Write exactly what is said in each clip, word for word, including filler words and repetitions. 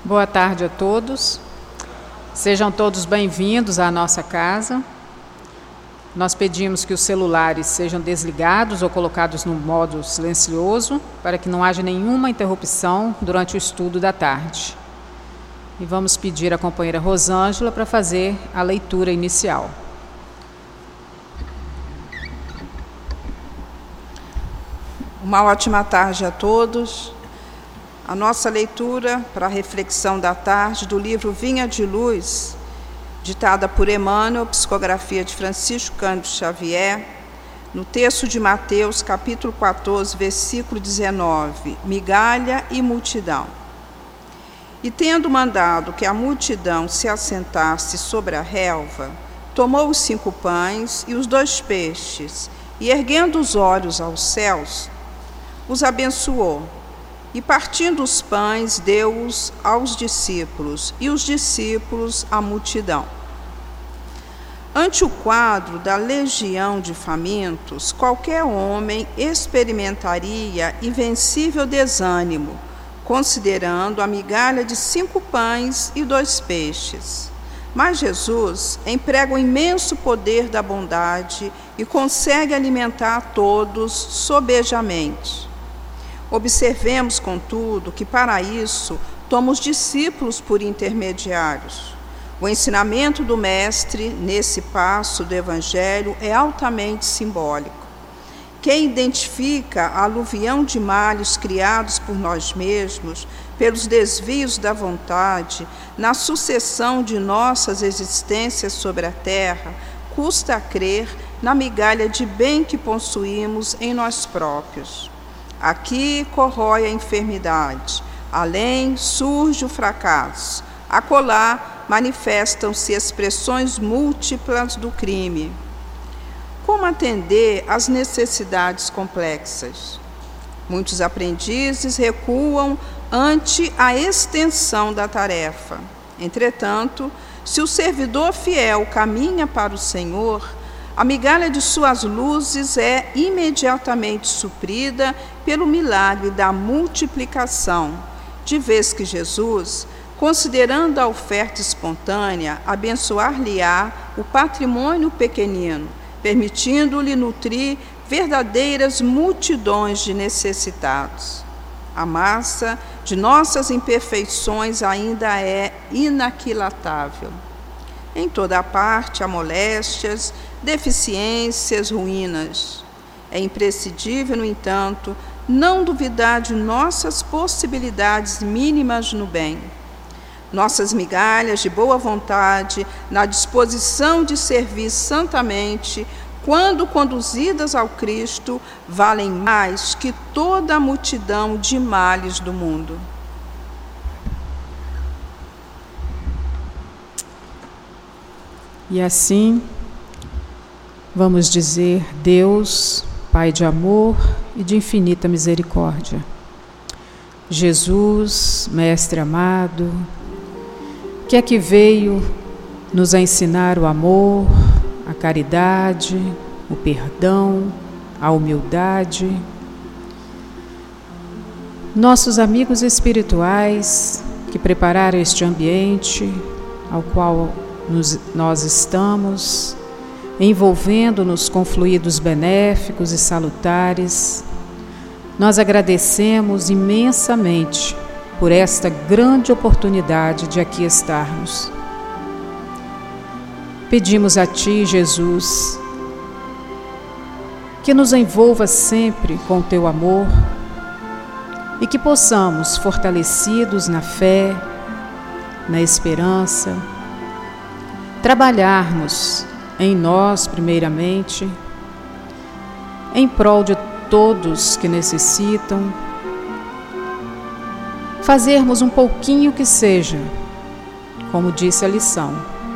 Boa tarde a todos. Sejam todos bem-vindos à nossa casa. Nós pedimos que os celulares sejam desligados ou colocados no modo silencioso para que não haja nenhuma interrupção durante o estudo da tarde. E vamos pedir à companheira Rosângela para fazer a leitura inicial. Uma ótima tarde a todos. A nossa leitura para a reflexão da tarde do livro Vinha de Luz, ditada por Emmanuel, psicografia de Francisco Cândido Xavier, no texto de Mateus, capítulo quatorze, versículo dezenove, migalha e multidão. E tendo mandado que a multidão se assentasse sobre a relva, tomou os cinco pães e os dois peixes, e erguendo os olhos aos céus, os abençoou. E partindo os pães, deu-os aos discípulos, e os discípulos à multidão. Ante o quadro da legião de famintos, qualquer homem experimentaria invencível desânimo, considerando a migalha de cinco pães e dois peixes. Mas Jesus emprega o imenso poder da bondade e consegue alimentar a todos sobejamente. Observemos, contudo, que para isso toma os discípulos por intermediários. O ensinamento do Mestre, nesse passo do Evangelho, é altamente simbólico. Quem identifica a aluvião de males criados por nós mesmos, pelos desvios da vontade, na sucessão de nossas existências sobre a terra, custa a crer na migalha de bem que possuímos em nós próprios. Aqui corrói a enfermidade, além surge o fracasso, acolá manifestam-se expressões múltiplas do crime. Como atender às necessidades complexas? Muitos aprendizes recuam ante a extensão da tarefa. Entretanto, se o servidor fiel caminha para o Senhor, a migalha de suas luzes é imediatamente suprida pelo milagre da multiplicação, de vez que Jesus, considerando a oferta espontânea, abençoar-lhe-á o patrimônio pequenino, permitindo-lhe nutrir verdadeiras multidões de necessitados. A massa de nossas imperfeições ainda é inaquilatável. Em toda parte há moléstias, deficiências, ruínas. É imprescindível, no entanto, não duvidar de nossas possibilidades mínimas no bem. Nossas migalhas de boa vontade, na disposição de servir santamente, quando conduzidas ao Cristo, valem mais que toda a multidão de males do mundo. E assim, vamos dizer: Deus, Pai de amor e de infinita misericórdia, Jesus, Mestre amado, que é que veio nos ensinar o amor, a caridade, o perdão, a humildade. Nossos amigos espirituais que prepararam este ambiente ao qual nos, nós estamos, envolvendo-nos com fluidos benéficos e salutares, nós agradecemos imensamente por esta grande oportunidade de aqui estarmos. Pedimos a Ti, Jesus, que nos envolva sempre com o Teu amor e que possamos, fortalecidos na fé, na esperança, trabalharmos em nós, primeiramente, em prol de todos que necessitam, fazermos um pouquinho que seja, como disse a lição,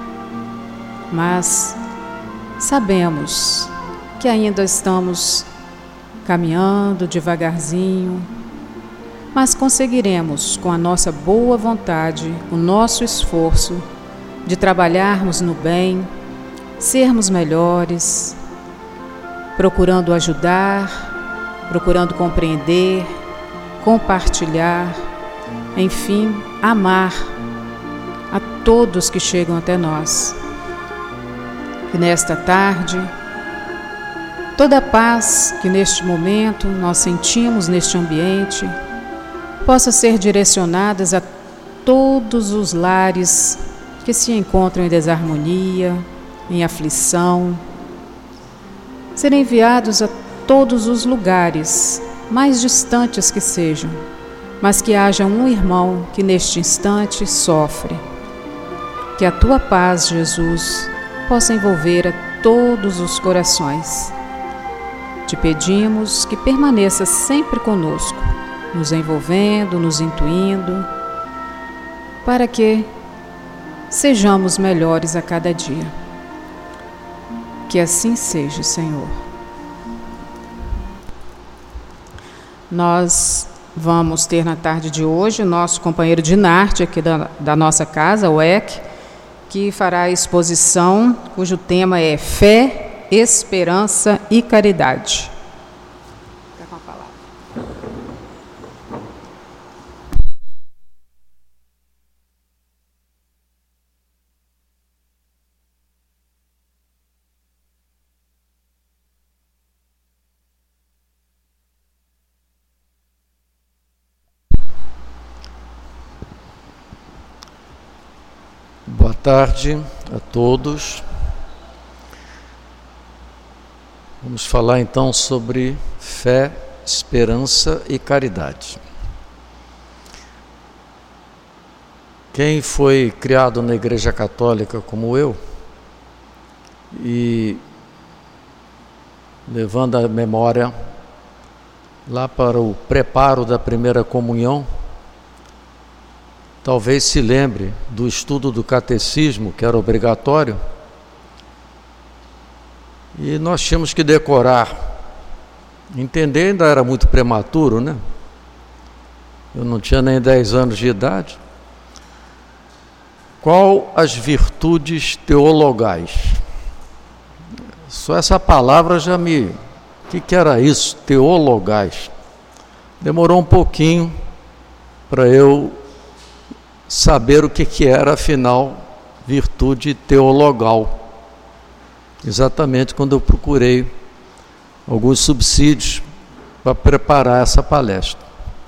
mas sabemos que ainda estamos caminhando devagarzinho, mas conseguiremos, com a nossa boa vontade, o nosso esforço de trabalharmos no bem, sermos melhores, procurando ajudar, procurando compreender, compartilhar, enfim, amar a todos que chegam até nós. Que nesta tarde, toda a paz que neste momento nós sentimos neste ambiente possa ser direcionadas a todos os lares que se encontram em desarmonia, em aflição, serem enviados a todos os lugares, mais distantes que sejam, mas que haja um irmão que neste instante sofre. Que a tua paz, Jesus, possa envolver a todos os corações. Te pedimos que permaneça sempre conosco, nos envolvendo, nos intuindo, para que sejamos melhores a cada dia. Que assim seja, Senhor. Nós vamos ter na tarde de hoje o nosso companheiro de Narte aqui da, da nossa casa, o E C, que fará a exposição cujo tema é Fé, Esperança e Caridade. Fica com a palavra. Boa tarde a todos. Vamos falar então sobre fé, esperança e caridade. Quem foi criado na Igreja Católica como eu, e levando a memória lá para o preparo da primeira comunhão, talvez se lembre do estudo do catecismo, que era obrigatório, e nós tínhamos que decorar. Entender ainda era muito prematuro, né? Eu não tinha nem dez anos de idade. Qual as virtudes teologais? Só essa palavra já me... O que, que era isso? Teologais. Demorou um pouquinho para eu saber o que, que era, afinal, virtude teologal. Exatamente quando eu procurei alguns subsídios para preparar essa palestra.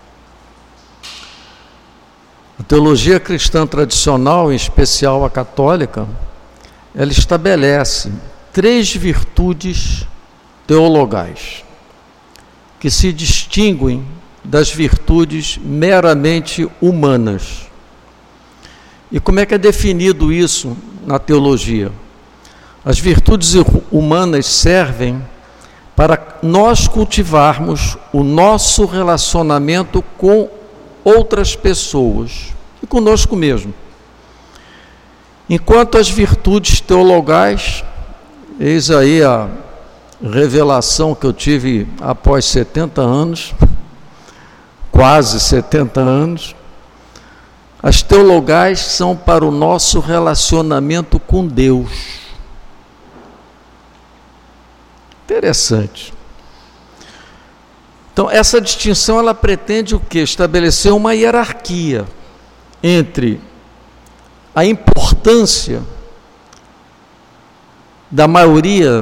A teologia cristã tradicional, em especial a católica, ela estabelece três virtudes teologais que se distinguem das virtudes meramente humanas. E como é que é definido isso na teologia? As virtudes humanas servem para nós cultivarmos o nosso relacionamento com outras pessoas e conosco mesmo. Enquanto as virtudes teologais, eis aí a revelação que eu tive após setenta anos, quase setenta anos, as teologais são para o nosso relacionamento com Deus. Interessante. Então, essa distinção, ela pretende o quê? Estabelecer uma hierarquia entre a importância da maioria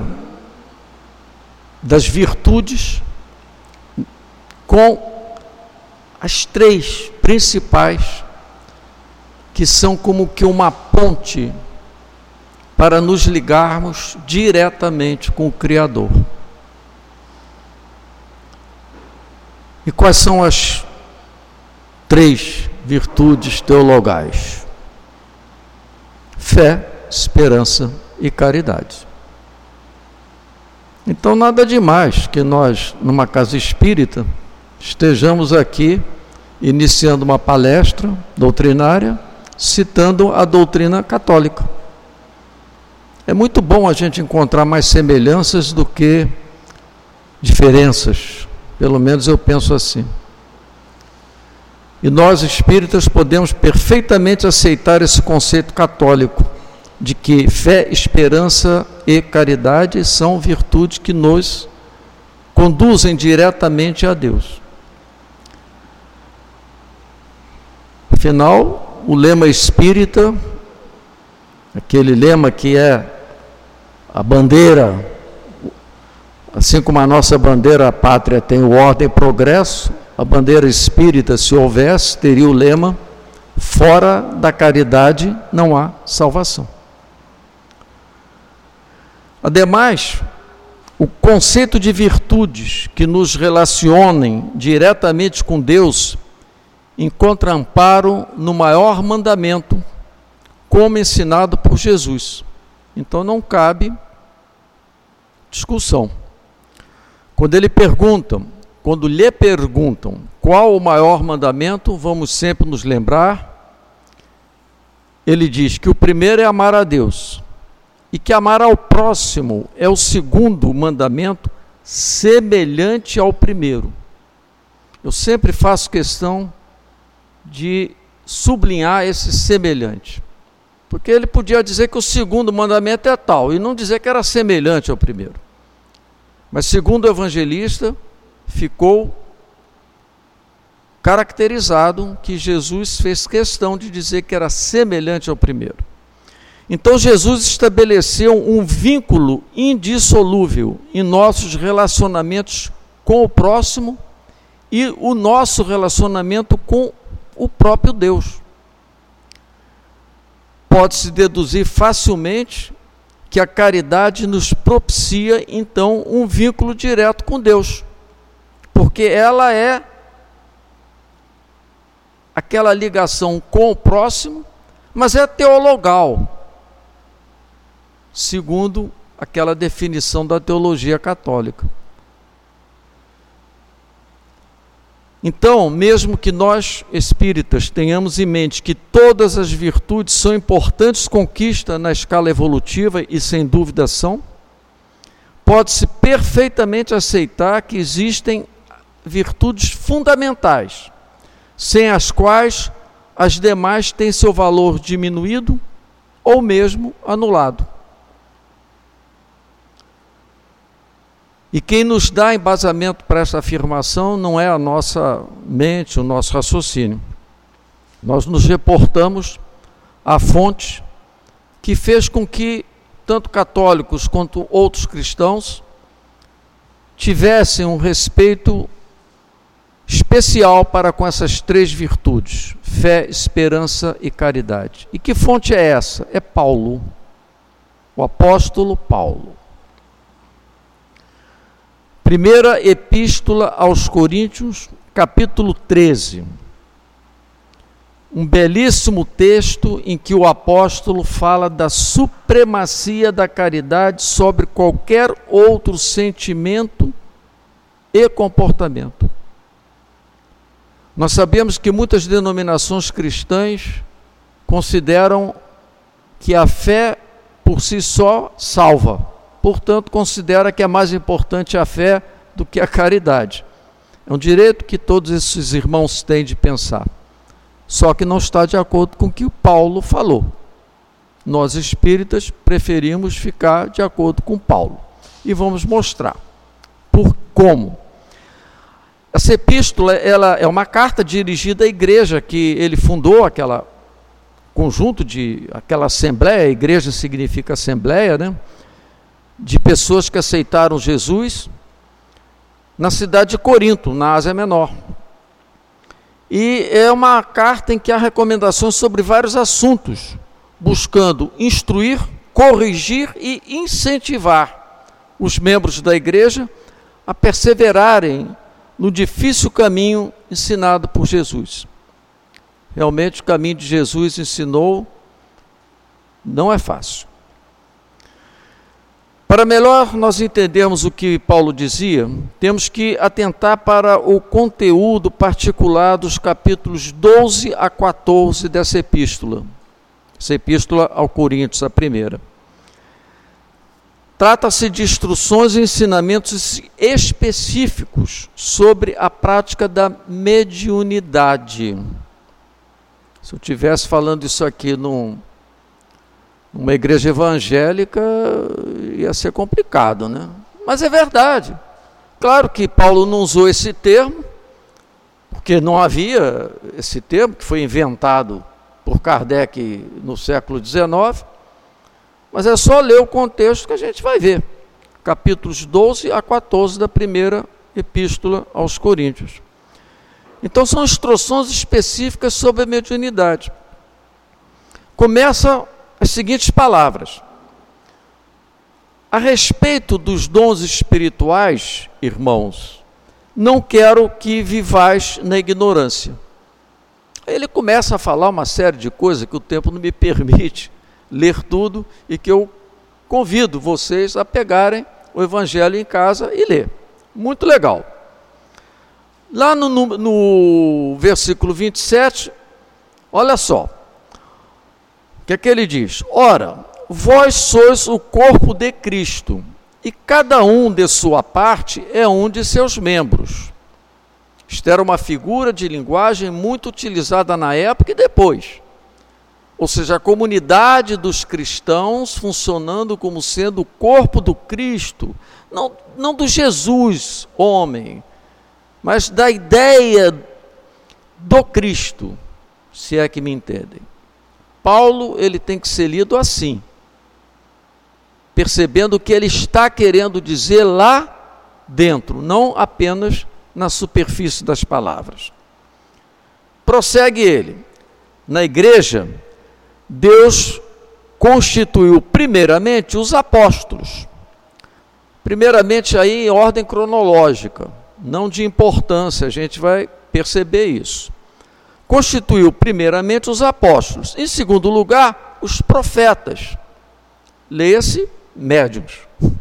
das virtudes com as três principais, que são como que uma ponte para nos ligarmos diretamente com o Criador. E quais são as três virtudes teologais? Fé, esperança e caridade. Então, nada demais que nós, numa casa espírita, estejamos aqui iniciando uma palestra doutrinária, citando a doutrina católica. É muito bom a gente encontrar mais semelhanças do que diferenças, pelo menos eu penso assim. E nós espíritas podemos perfeitamente aceitar esse conceito católico de que fé, esperança e caridade são virtudes que nos conduzem diretamente a Deus. Afinal, o lema espírita, aquele lema que é a bandeira, assim como a nossa bandeira pátria tem o ordem e progresso, a bandeira espírita, se houvesse, teria o lema: fora da caridade não há salvação. Ademais, o conceito de virtudes que nos relacionem diretamente com Deus encontra amparo no maior mandamento, como ensinado por Jesus. Então não cabe discussão. Quando ele pergunta, quando lhe perguntam qual o maior mandamento, vamos sempre nos lembrar, ele diz que o primeiro é amar a Deus, e que amar ao próximo é o segundo mandamento, semelhante ao primeiro. Eu sempre faço questão de sublinhar esse semelhante, porque ele podia dizer que o segundo mandamento é tal, e não dizer que era semelhante ao primeiro. Mas segundo o evangelista, ficou caracterizado que Jesus fez questão de dizer que era semelhante ao primeiro. Então Jesus estabeleceu um vínculo indissolúvel em nossos relacionamentos com o próximo e o nosso relacionamento com o próprio Deus. Pode-se deduzir facilmente que a caridade nos propicia, então, um vínculo direto com Deus, porque ela é aquela ligação com o próximo, mas é teologal, segundo aquela definição da teologia católica. Então, mesmo que nós, espíritas, tenhamos em mente que todas as virtudes são importantes conquistas na escala evolutiva, e sem dúvida são, pode-se perfeitamente aceitar que existem virtudes fundamentais, sem as quais as demais têm seu valor diminuído ou mesmo anulado. E quem nos dá embasamento para essa afirmação não é a nossa mente, o nosso raciocínio. Nós nos reportamos à fonte que fez com que tanto católicos quanto outros cristãos tivessem um respeito especial para com essas três virtudes: fé, esperança e caridade. E que fonte é essa? É Paulo, o apóstolo Paulo. Primeira Epístola aos Coríntios, capítulo treze. Um belíssimo texto em que o apóstolo fala da supremacia da caridade sobre qualquer outro sentimento e comportamento. Nós sabemos que muitas denominações cristãs consideram que a fé por si só salva. Portanto, considera que é mais importante a fé do que a caridade. É um direito que todos esses irmãos têm de pensar. Só que não está de acordo com o que o Paulo falou. Nós espíritas preferimos ficar de acordo com Paulo. E vamos mostrar por como. Essa epístola, ela é uma carta dirigida à igreja que ele fundou, aquela conjunto de, aquela assembleia, igreja significa assembleia, né? De pessoas que aceitaram Jesus na cidade de Corinto, na Ásia Menor. E é uma carta em que há recomendações sobre vários assuntos, buscando instruir, corrigir e incentivar os membros da igreja a perseverarem no difícil caminho ensinado por Jesus. Realmente o caminho de Jesus ensinou não é fácil. Para melhor nós entendermos o que Paulo dizia, temos que atentar para o conteúdo particular dos capítulos doze a quatorze dessa epístola. Essa epístola ao Coríntios, a primeira. Trata-se de instruções e ensinamentos específicos sobre a prática da mediunidade. Se eu estivesse falando isso aqui num, numa igreja evangélica, ia ser complicado, né? Mas é verdade. Claro que Paulo não usou esse termo, porque não havia esse termo, que foi inventado por Kardec no século dezenove, mas é só ler o contexto que a gente vai ver. Capítulos doze a quatorze da primeira epístola aos Coríntios. Então são instruções específicas sobre a mediunidade. Começa as seguintes palavras: a respeito dos dons espirituais, irmãos, não quero que vivais na ignorância. Ele começa a falar uma série de coisas que o tempo não me permite ler tudo e que eu convido vocês a pegarem o Evangelho em casa e ler. Muito legal. Lá no, no, no versículo vinte e sete, olha só. O que é que ele diz? Ora, vós sois o corpo de Cristo, e cada um de sua parte é um de seus membros. Isto era uma figura de linguagem muito utilizada na época e depois. Ou seja, a comunidade dos cristãos funcionando como sendo o corpo do Cristo, não, não do Jesus, homem, mas da ideia do Cristo, se é que me entendem. Paulo, ele tem que ser lido assim, percebendo o que ele está querendo dizer lá dentro, não apenas na superfície das palavras. Prossegue ele. Na igreja, Deus constituiu primeiramente os apóstolos. Primeiramente aí em ordem cronológica, não de importância, a gente vai perceber isso. Constituiu primeiramente os apóstolos. Em segundo lugar, os profetas. Leia-se, médiuns.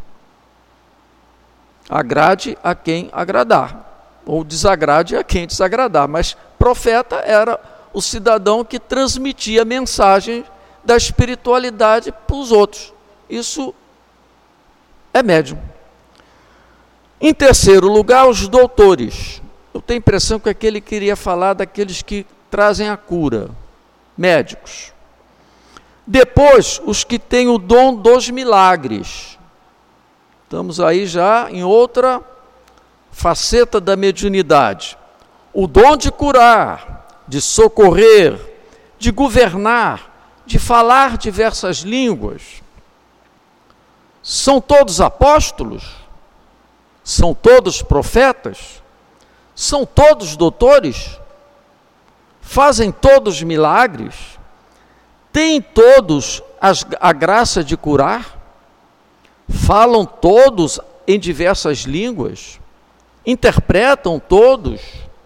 Agrade a quem agradar, ou desagrade a quem desagradar, mas profeta era o cidadão que transmitia a mensagem da espiritualidade para os outros. Isso é médium. Em terceiro lugar, os doutores. Eu tenho a impressão que aquele queria falar daqueles que trazem a cura, médicos. Depois, os que têm o dom dos milagres. Estamos aí já em outra faceta da mediunidade. O dom de curar, de socorrer, de governar, de falar diversas línguas. São todos apóstolos? São todos profetas? São todos doutores? Fazem todos milagres? Têm todos as, a graça de curar? Falam todos em diversas línguas? Interpretam todos?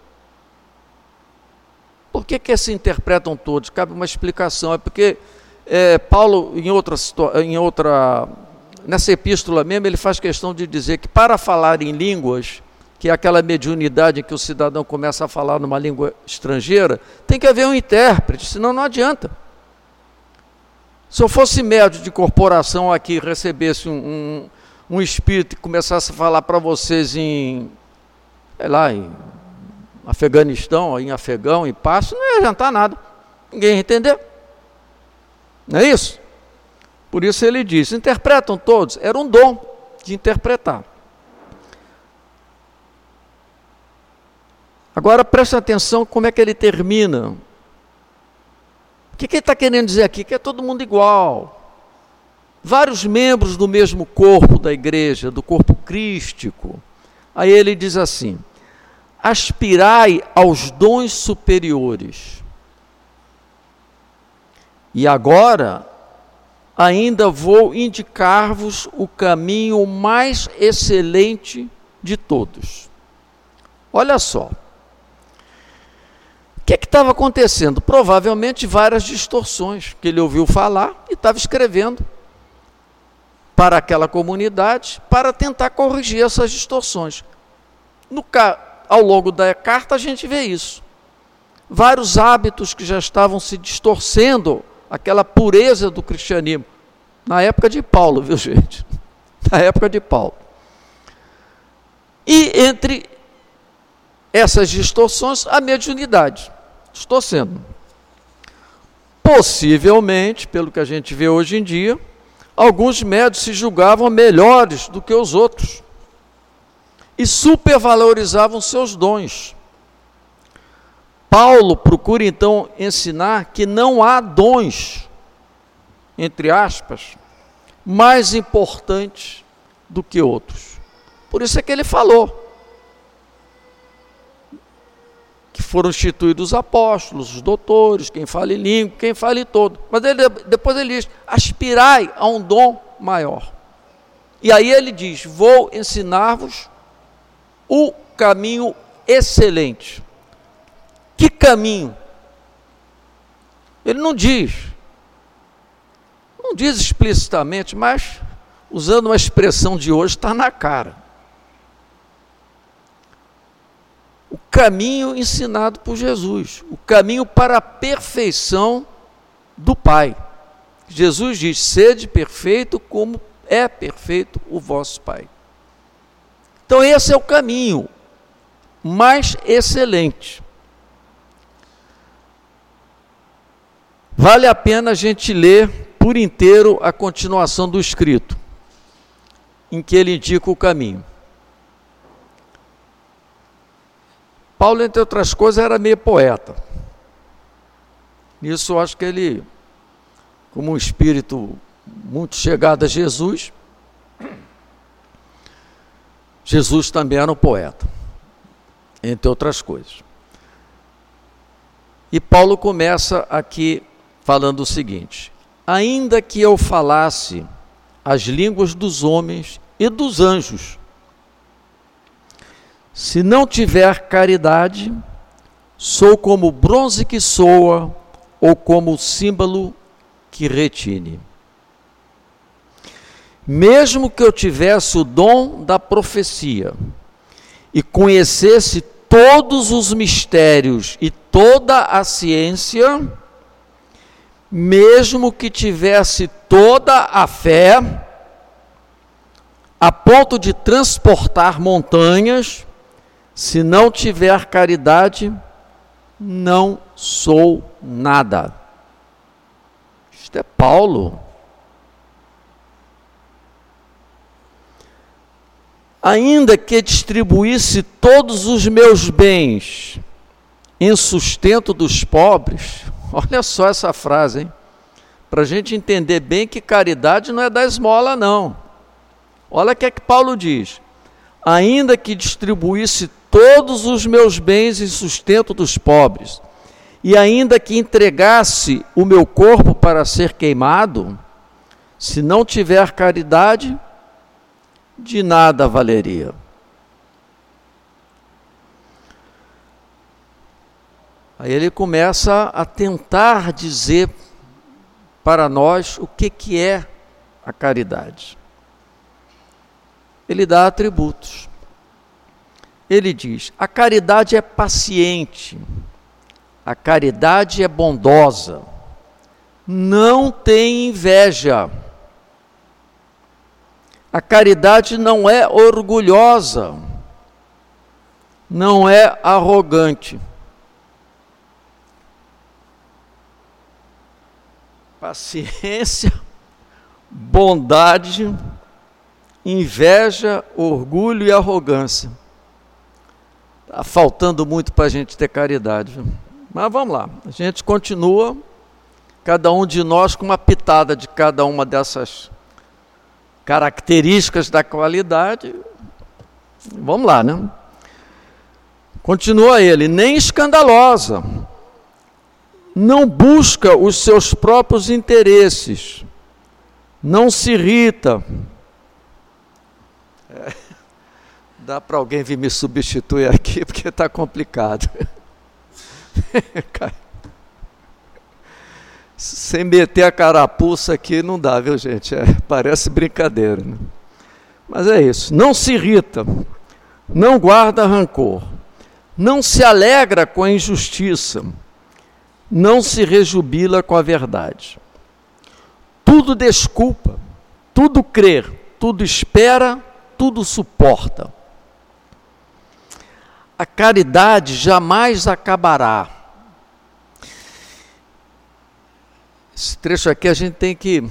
Por que que se interpretam todos? Cabe uma explicação. É porque é, Paulo, em outra, em outra, nessa epístola mesmo, ele faz questão de dizer que para falar em línguas, que é aquela mediunidade em que o cidadão começa a falar numa língua estrangeira, tem que haver um intérprete, senão não adianta. Se eu fosse médium de corporação aqui, recebesse um, um, um espírito e começasse a falar para vocês em, sei lá, em Afeganistão, em afegão, em passo, não ia adiantar nada. Ninguém ia entender. Não é isso? Por isso ele diz, interpretam todos. Era um dom de interpretar. Agora preste atenção como é que ele termina. O que, que ele está querendo dizer aqui? Que é todo mundo igual. Vários membros do mesmo corpo da igreja, do corpo crístico. Aí ele diz assim, aspirai aos dons superiores. E agora, ainda vou indicar-vos o caminho mais excelente de todos. Olha só. O que que estava acontecendo? Provavelmente várias distorções que ele ouviu falar e estava escrevendo para aquela comunidade para tentar corrigir essas distorções. No, ao longo da carta a gente vê isso. Vários hábitos que já estavam se distorcendo, aquela pureza do cristianismo, na época de Paulo, viu gente? Na época de Paulo. E entre essas distorções, a mediunidade. Distorcendo. Possivelmente, pelo que a gente vê hoje em dia, alguns médiuns se julgavam melhores do que os outros e supervalorizavam seus dons. Paulo procura então ensinar que não há dons, entre aspas, mais importantes do que outros. Por isso é que ele falou que foram instituídos os apóstolos, os doutores, quem fala em língua, quem fala em todo. Mas ele, depois ele diz, aspirai a um dom maior. E aí ele diz, vou ensinar-vos o caminho excelente. Que caminho? Ele não diz, não diz explicitamente, mas usando uma expressão de hoje, está na cara. O caminho ensinado por Jesus, o caminho para a perfeição do Pai. Jesus diz, sede perfeito como é perfeito o vosso Pai. Então esse é o caminho mais excelente. Vale a pena a gente ler por inteiro a continuação do escrito, em que ele indica o caminho. Paulo, entre outras coisas, era meio poeta. Nisso eu acho que ele, como um espírito muito chegado a Jesus, Jesus também era um poeta, entre outras coisas. E Paulo começa aqui falando o seguinte: ainda que eu falasse as línguas dos homens e dos anjos, se não tiver caridade, sou como bronze que soa ou como símbolo que retine. Mesmo que eu tivesse o dom da profecia e conhecesse todos os mistérios e toda a ciência, mesmo que tivesse toda a fé, a ponto de transportar montanhas, se não tiver caridade, não sou nada. Isto é Paulo. Ainda que distribuísse todos os meus bens em sustento dos pobres, olha só essa frase, hein? Para a gente entender bem que caridade não é dar esmola, não. Olha o que é que Paulo diz. Ainda que distribuísse todos os meus bens em sustento dos pobres, e ainda que entregasse o meu corpo para ser queimado, se não tiver caridade, de nada valeria. Aí ele começa a tentar dizer para nós o que, que é a caridade. Ele dá atributos. Ele diz, a caridade é paciente, a caridade é bondosa, não tem inveja, a caridade não é orgulhosa, não é arrogante. Paciência, bondade, inveja, orgulho e arrogância. Está faltando muito para a gente ter caridade, viu? Mas vamos lá, a gente continua, cada um de nós com uma pitada de cada uma dessas características da qualidade. Vamos lá, né? Continua ele, nem escandalosa, não busca os seus próprios interesses, não se irrita. É, dá para alguém vir me substituir aqui, porque está complicado. Sem meter a carapuça aqui não dá, viu, gente? É, parece brincadeira, né? Mas é isso, não se irrita, não guarda rancor, não se alegra com a injustiça, não se rejubila com a verdade. Tudo desculpa, tudo crê, tudo espera, tudo suporta. A caridade jamais acabará. Esse trecho aqui a gente tem que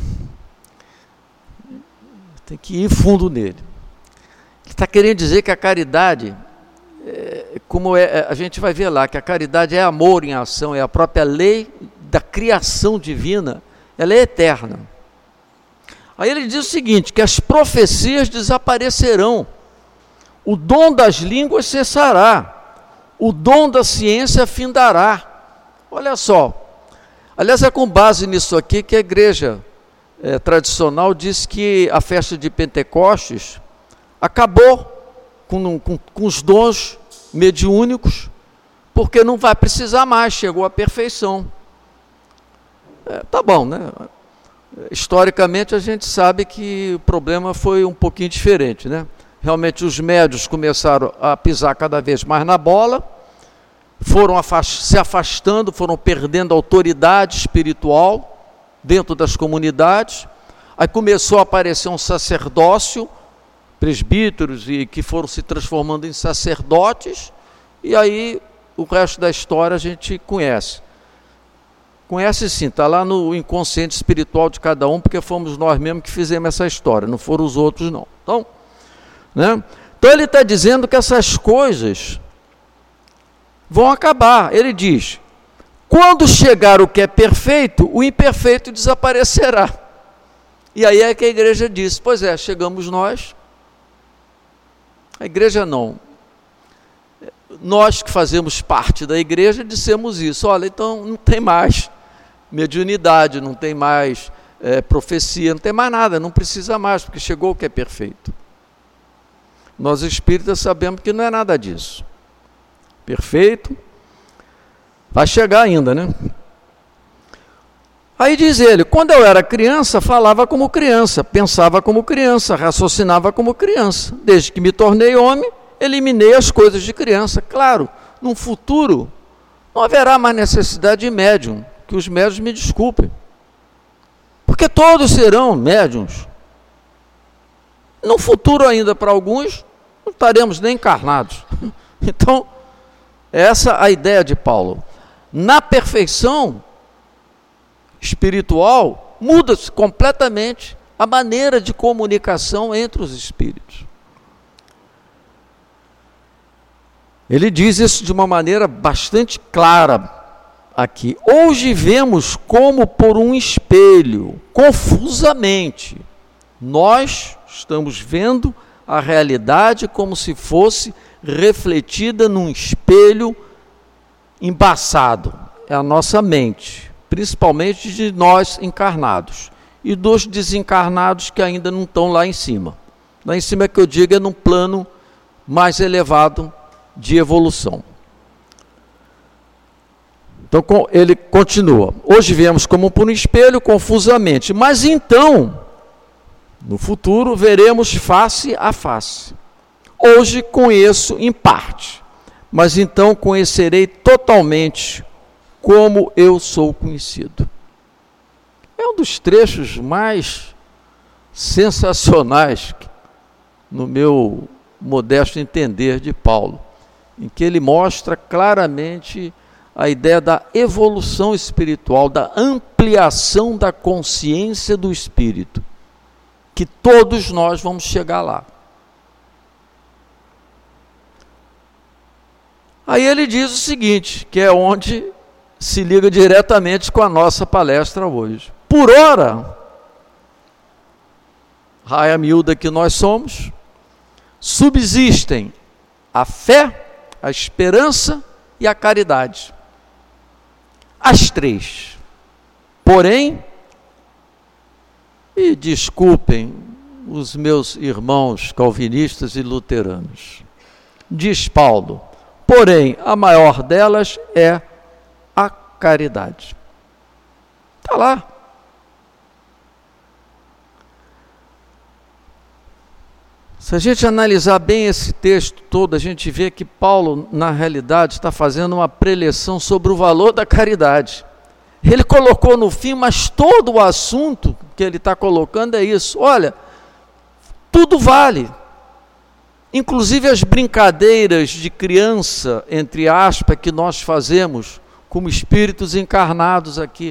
tem que ir fundo nele. Ele está querendo dizer que a caridade é, como é, a gente vai ver lá, que a caridade é amor em ação, é a própria lei da criação divina, ela é eterna. Aí ele diz o seguinte, que as profecias desaparecerão, o dom das línguas cessará, o dom da ciência findará. Olha só, aliás é com base nisso aqui que a igreja é, tradicional diz que a festa de Pentecostes acabou com, com, com os dons mediúnicos, porque não vai precisar mais, chegou à perfeição. É, tá bom, né? Historicamente a gente sabe que o problema foi um pouquinho diferente, né? Realmente os médios começaram a pisar cada vez mais na bola, foram afast- se afastando, foram perdendo autoridade espiritual dentro das comunidades, aí começou a aparecer um sacerdócio, presbíteros, e que foram se transformando em sacerdotes, e aí o resto da história a gente conhece. Conhece sim, está lá no inconsciente espiritual de cada um, porque fomos nós mesmos que fizemos essa história, não foram os outros não. Então, né? Então ele está dizendo que essas coisas vão acabar. Ele diz, quando chegar o que é perfeito, o imperfeito desaparecerá. E aí é que a igreja diz, pois é, chegamos nós, a igreja não, nós que fazemos parte da igreja dissemos isso, olha, então não tem mais mediunidade, não tem mais é, profecia, não tem mais nada, não precisa mais, porque chegou o que é perfeito. Nós espíritas sabemos que não é nada disso. Perfeito, vai chegar ainda, né? Aí diz ele, quando eu era criança, falava como criança, pensava como criança, raciocinava como criança. Desde que me tornei homem, eliminei as coisas de criança. Claro, num futuro, não haverá mais necessidade de médium, que os médiuns me desculpem. Porque todos serão médiuns. No futuro ainda, para alguns, não estaremos nem encarnados. Então, essa é a ideia de Paulo. Na perfeição espiritual, muda-se completamente a maneira de comunicação entre os espíritos. Ele diz isso de uma maneira bastante clara aqui. Hoje vemos como por um espelho, confusamente. Nós estamos vendo a realidade como se fosse refletida num espelho embaçado. É a nossa mente, principalmente de nós encarnados e dos desencarnados que ainda não estão lá em cima. Lá em cima, que eu digo, é num plano mais elevado de evolução. Então ele continua, hoje vemos como por um espelho confusamente, mas então, no futuro, veremos face a face. Hoje conheço em parte, mas então conhecerei totalmente como eu sou conhecido. É um dos trechos mais sensacionais, no meu modesto entender, de Paulo, em que ele mostra claramente a ideia da evolução espiritual, da ampliação da consciência do espírito, que todos nós vamos chegar lá. Aí ele diz o seguinte, que é onde se liga diretamente com a nossa palestra hoje. Por ora, raia miúda que nós somos, subsistem a fé, a esperança e a caridade. As três. Porém, e desculpem os meus irmãos calvinistas e luteranos, diz Paulo, porém, a maior delas é a caridade. Está lá. Se a gente analisar bem esse texto todo, a gente vê que Paulo, na realidade, está fazendo uma preleção sobre o valor da caridade. Ele colocou no fim, mas todo o assunto que ele está colocando é isso. Olha, tudo vale. Inclusive as brincadeiras de criança, entre aspas, que nós fazemos como espíritos encarnados aqui.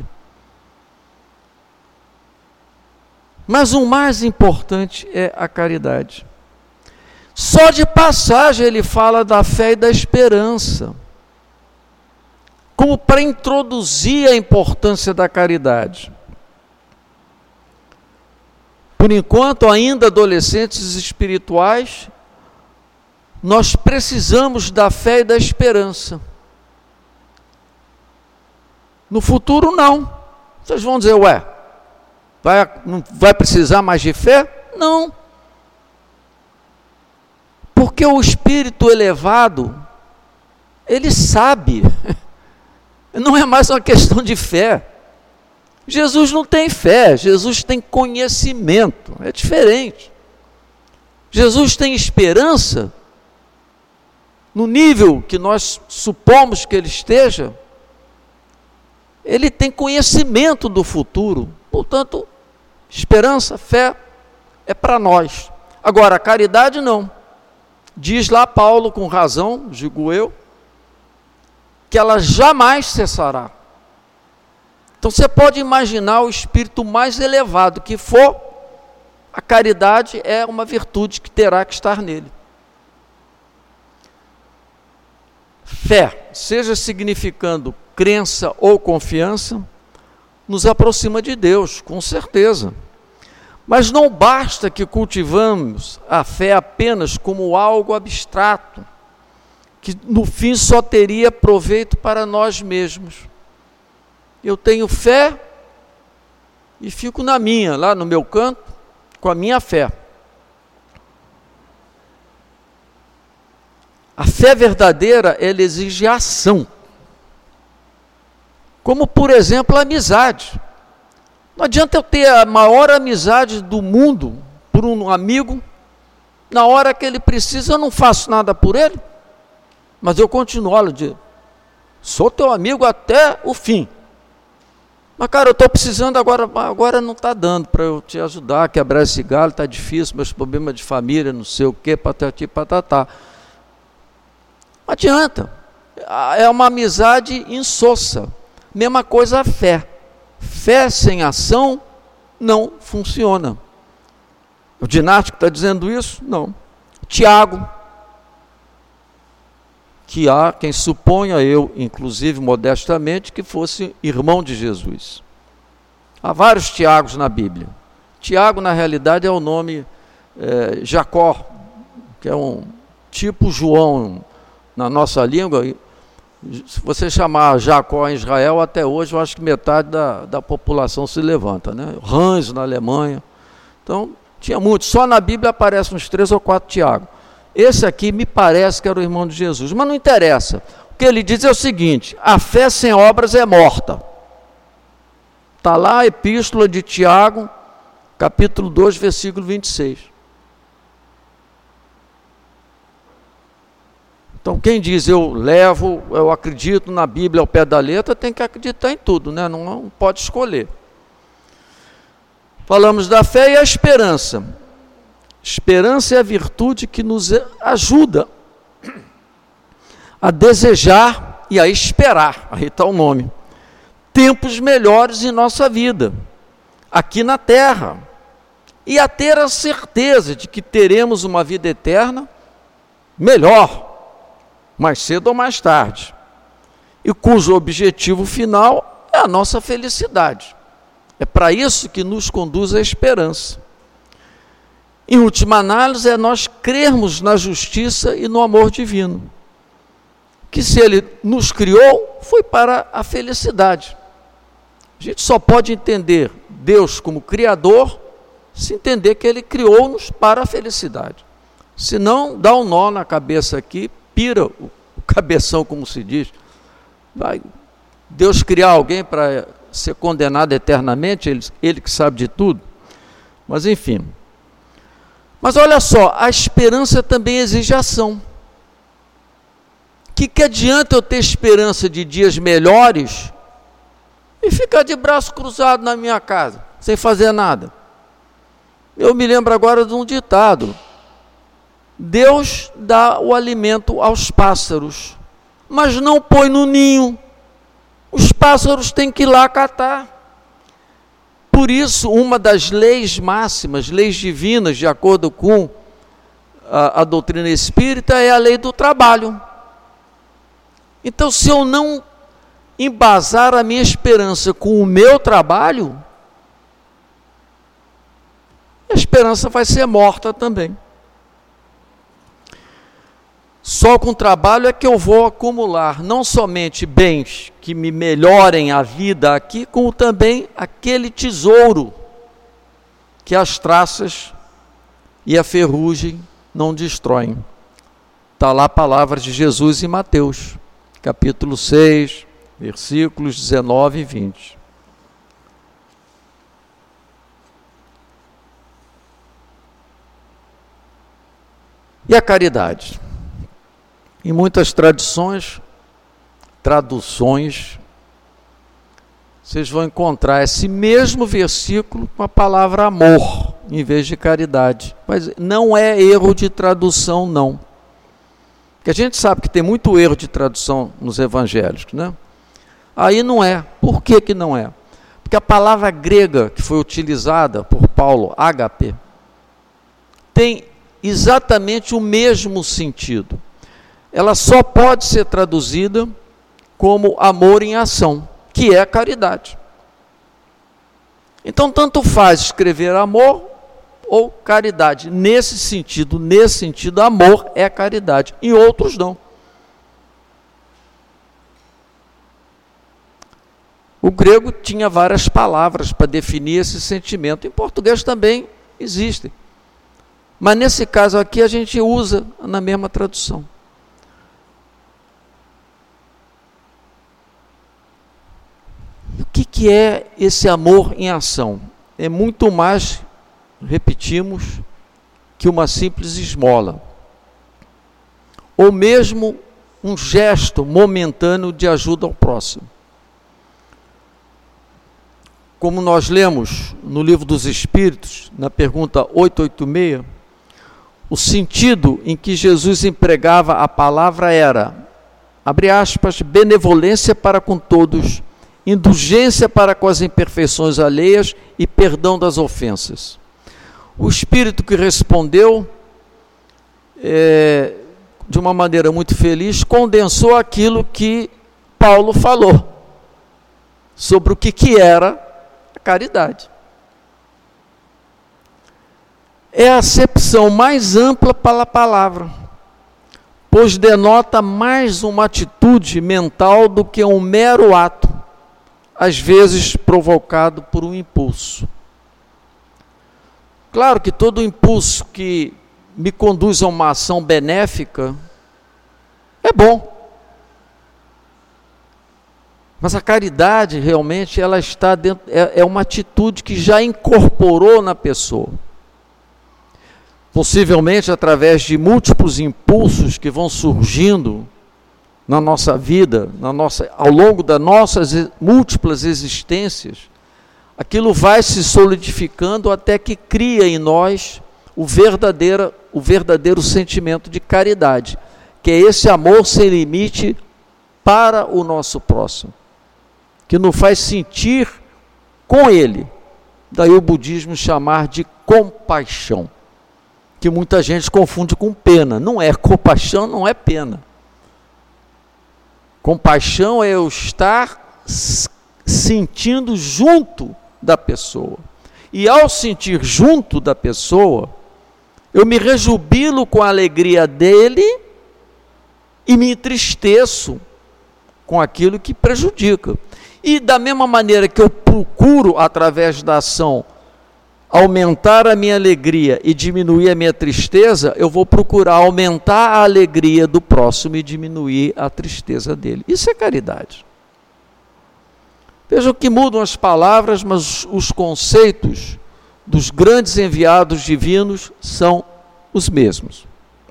Mas o mais importante é a caridade. Só de passagem ele fala da fé e da esperança, como para introduzir a importância da caridade. Por enquanto, ainda adolescentes espirituais, nós precisamos da fé e da esperança. No futuro, não. Vocês vão dizer, ué, vai, não vai precisar mais de fé? Não. Porque o espírito elevado, ele sabe, não é mais uma questão de fé. Jesus não tem fé, Jesus tem conhecimento, é diferente. Jesus tem esperança, no nível que nós supomos que ele esteja, ele tem conhecimento do futuro, portanto, esperança, fé, é para nós. Agora, a caridade não. Diz lá Paulo, com razão, digo eu, que ela jamais cessará. Então você pode imaginar o espírito mais elevado que for, a caridade é uma virtude que terá que estar nele. Fé, seja significando crença ou confiança, nos aproxima de Deus, com certeza. Mas não basta que cultivamos a fé apenas como algo abstrato, que no fim só teria proveito para nós mesmos. Eu tenho fé e fico na minha, lá no meu canto, com a minha fé. A fé verdadeira, ela exige ação. Como, por exemplo, a amizade. Não adianta eu ter a maior amizade do mundo por um amigo, na hora que ele precisa eu não faço nada por ele, mas eu continuo, olha, sou teu amigo até o fim. Mas, cara, eu estou precisando agora, agora não está dando para eu te ajudar, quebrar esse galho, está difícil, meus problemas de família, não sei o quê, patati, patatá. Não adianta, é uma amizade insossa. Mesma coisa a fé. Fé sem ação não funciona. O Dinástico está dizendo isso? Não. Tiago, que há quem suponha, eu inclusive modestamente, que fosse irmão de Jesus. Há vários Tiagos na Bíblia. Tiago, na realidade, é o nome é, Jacó, que é um tipo João na nossa língua. Se você chamar Jacó em Israel, até hoje eu acho que metade da, da população se levanta, né? Hans na Alemanha. Então, tinha muitos. Só na Bíblia aparecem uns três ou quatro Tiago. Esse aqui me parece que era o irmão de Jesus, mas não interessa. O que ele diz é o seguinte: a fé sem obras é morta. Está lá a epístola de Tiago, capítulo dois, versículo vinte e seis. Então, quem diz eu levo, eu acredito na Bíblia ao pé da letra, tem que acreditar em tudo, né? Não, não pode escolher. Falamos da fé e a esperança. Esperança é a virtude que nos ajuda a desejar e a esperar, aí está o nome, tempos melhores em nossa vida, aqui na terra, e a ter a certeza de que teremos uma vida eterna melhor, mais cedo ou mais tarde, e cujo objetivo final é a nossa felicidade. É para isso que nos conduz a esperança. Em última análise, é nós crermos na justiça e no amor divino, que se Ele nos criou, foi para a felicidade. A gente só pode entender Deus como Criador, se entender que Ele criou-nos para a felicidade. Senão, dá um nó na cabeça aqui, pira o cabeção, como se diz. Vai Deus criar alguém para ser condenado eternamente, ele, ele que sabe de tudo. Mas enfim. Mas olha só, a esperança também exige ação. O que, que adianta eu ter esperança de dias melhores e ficar de braço cruzado na minha casa, sem fazer nada? Eu me lembro agora de um ditado: Deus dá o alimento aos pássaros, mas não põe no ninho. Os pássaros têm que ir lá catar. Por isso, uma das leis máximas, leis divinas, de acordo com a, a doutrina espírita é a lei do trabalho. Então, se eu não embasar a minha esperança com o meu trabalho, a esperança vai ser morta também. Só com trabalho é que eu vou acumular não somente bens que me melhorem a vida aqui, como também aquele tesouro que as traças e a ferrugem não destroem. Está lá a palavra de Jesus em Mateus, capítulo seis, versículos dezenove e vinte. E a caridade? Em muitas tradições, traduções, vocês vão encontrar esse mesmo versículo com a palavra amor, em vez de caridade. Mas não é erro de tradução, não. Porque a gente sabe que tem muito erro de tradução nos evangélicos, né? Aí não é. Por que que não é? Porque a palavra grega que foi utilizada por Paulo, ágape, tem exatamente o mesmo sentido. Ela só pode ser traduzida como amor em ação, que é a caridade. Então, tanto faz escrever amor ou caridade. Nesse sentido, nesse sentido, amor é caridade. Em outros, não. O grego tinha várias palavras para definir esse sentimento. Em português também existem. Mas nesse caso aqui a gente usa na mesma tradução. O que, que é esse amor em ação? É muito mais, repetimos, que uma simples esmola. Ou mesmo um gesto momentâneo de ajuda ao próximo. Como nós lemos no Livro dos Espíritos, na pergunta oitocentos e oitenta e seis, o sentido em que Jesus empregava a palavra era, abre aspas, benevolência para com todos, indulgência para com as imperfeições alheias e perdão das ofensas. O Espírito que respondeu, é, de uma maneira muito feliz, condensou aquilo que Paulo falou, sobre o que, que era a caridade. É a acepção mais ampla para a palavra, pois denota mais uma atitude mental do que um mero ato, às vezes provocado por um impulso. Claro que todo impulso que me conduz a uma ação benéfica é bom. Mas a caridade realmente ela está dentro, é, é uma atitude que já incorporou na pessoa. Possivelmente através de múltiplos impulsos que vão surgindo na nossa vida, na nossa, ao longo das nossas múltiplas existências, aquilo vai se solidificando até que cria em nós o verdadeiro, o verdadeiro sentimento de caridade, que é esse amor sem limite para o nosso próximo, que nos faz sentir com ele. Daí o budismo chamar de compaixão, que muita gente confunde com pena. Não é, compaixão não é pena. Compaixão é eu estar sentindo junto da pessoa. E ao sentir junto da pessoa, eu me rejubilo com a alegria dele e me entristeço com aquilo que prejudica. E da mesma maneira que eu procuro, através da ação, aumentar a minha alegria e diminuir a minha tristeza, eu vou procurar aumentar a alegria do próximo e diminuir a tristeza dele. Isso é caridade. Vejam que mudam as palavras, mas os conceitos dos grandes enviados divinos são os mesmos.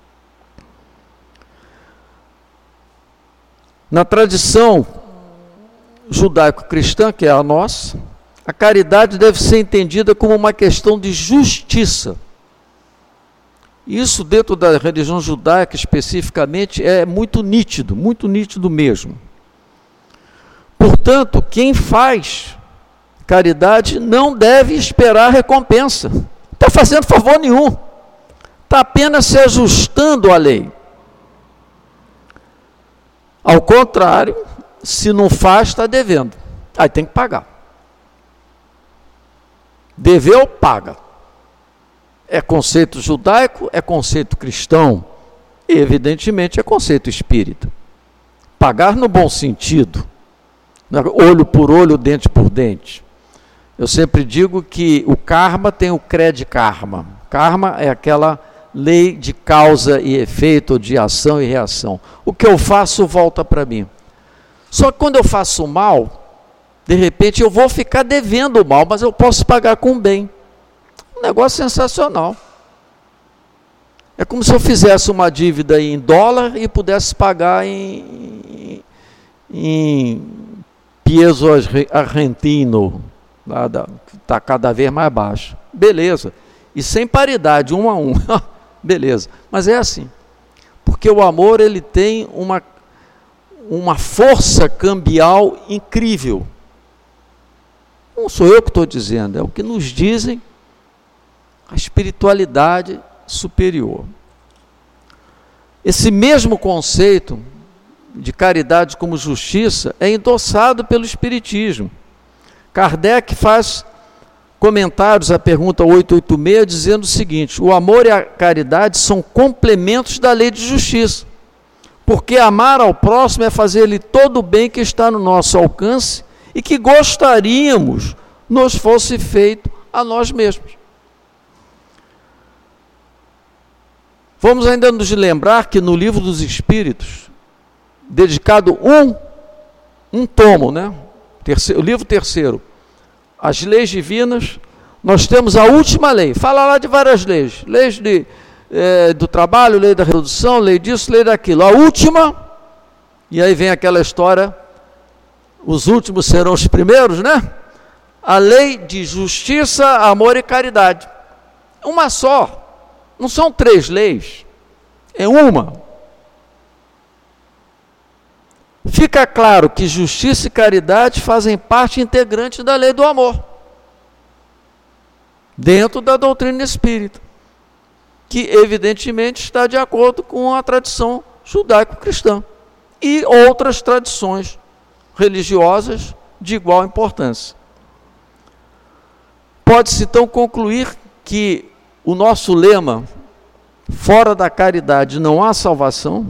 Na tradição judaico-cristã, que é a nossa, a caridade deve ser entendida como uma questão de justiça. Isso dentro da religião judaica especificamente é muito nítido, muito nítido mesmo. Portanto, quem faz caridade não deve esperar recompensa. Não está fazendo favor nenhum. está apenas se ajustando à lei. Ao contrário, se não faz, está devendo. Aí tem que pagar. Deveu, paga. É conceito judaico, é conceito cristão, e evidentemente é conceito espírita. Pagar no bom sentido, olho por olho, dente por dente. Eu sempre digo que o karma tem o credikarma. Karma é aquela lei de causa e efeito, ou de ação e reação. O que eu faço volta para mim. Só que quando eu faço mal, de repente eu vou ficar devendo o mal, mas eu posso pagar com o bem. Um negócio sensacional. É como se eu fizesse uma dívida em dólar e pudesse pagar em, em peso argentino, que está cada vez mais baixo. Beleza. E sem paridade, um a um. Beleza. Mas é assim. Porque o amor, ele tem uma, uma força cambial incrível. Não sou eu que estou dizendo, é o que nos dizem a espiritualidade superior. Esse mesmo conceito de caridade como justiça é endossado pelo Espiritismo. Kardec faz comentários à pergunta oitocentos e oitenta e seis, dizendo o seguinte: o amor e a caridade são complementos da lei de justiça, porque amar ao próximo é fazer-lhe todo o bem que está no nosso alcance e que gostaríamos nos fosse feito a nós mesmos. Vamos ainda nos lembrar que no Livro dos Espíritos, dedicado um, um tomo, né? Terceiro, o livro terceiro, as leis divinas, nós temos a última lei. Fala lá de várias leis, leis de, é, do trabalho, lei da reprodução, lei disso, lei daquilo. A última, e aí vem aquela história, os últimos serão os primeiros, né? A lei de justiça, amor e caridade. Uma só. Não são três leis, é uma. Fica claro que justiça e caridade fazem parte integrante da lei do amor, dentro da doutrina espírita, que evidentemente está de acordo com a tradição judaico-cristã e outras tradições religiosas de igual importância. Pode-se então concluir que o nosso lema, fora da caridade não há salvação,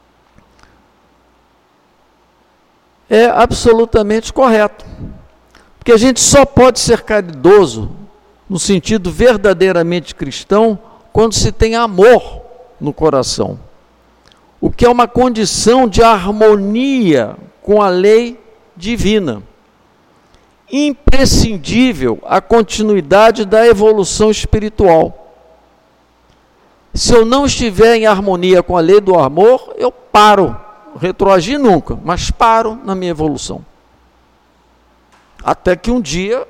é absolutamente correto. Porque a gente só pode ser caridoso, no sentido verdadeiramente cristão, quando se tem amor no coração. O que é uma condição de harmonia com a lei divina. Imprescindível a continuidade da evolução espiritual. Se eu não estiver em harmonia com a lei do amor, eu paro. Retroagir nunca, mas paro na minha evolução. Até que um dia,